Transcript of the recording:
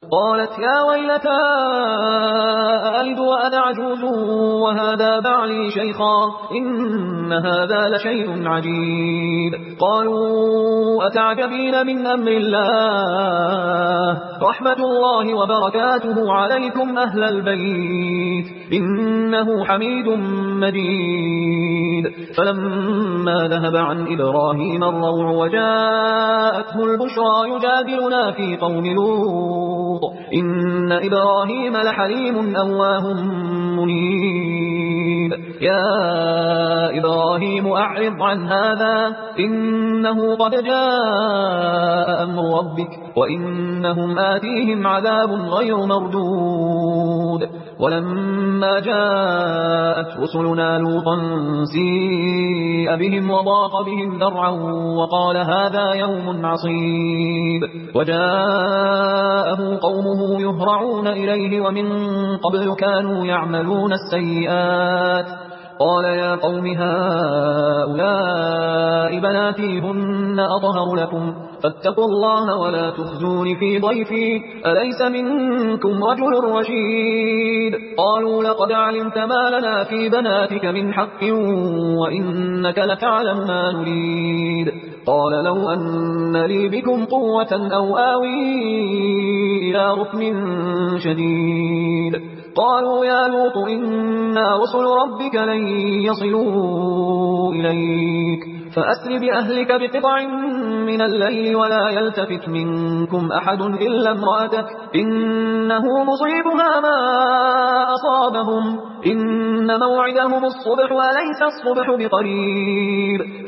قالت يا ويلتى أألد وأنا عجوز وهذا بعلي شيخا إن هذا لشيء عجيب. قالوا أتعجبين من أمر الله رحمة الله وبركاته عليكم أهل البيت إنه حميد مجيد. فلما ذهب عن إبراهيم الروع وجاءته البشرى يجادلنا في قوم لوط إن إبراهيم لحليم أواه منيب. يا إبراهيم أعرض عن هذا إنه قد جاء أمر ربك وإنهم آتيهم عذاب غير مردود. ولما جاءت رسلنا لوطا سيء بهم وضاق بهم ذرعا وقال هذا يوم عصيب. وجاءه قومه يهرعون إليه ومن قبل كانوا يعملون السيئات. قال يا قوم هؤلاء بناتي هن أطهر لكم فاتقوا الله ولا تخزون في ضيفي أليس منكم رجل رشيد. قالوا لقد علمت ما لنا في بناتك من حق وإنك لتعلم ما نريد. قال لو أن لي بكم قوة أو آوي إلى ركن شديد. قالوا يا لوط إنا رسل ربك لن يصلوا إليك فأسر بأهلك بقطع من الليل ولا يلتفت منكم أحد إلا امرأتك إنه مصيبها ما أصابهم إن موعدهم الصبح وليس الصبح بقريب.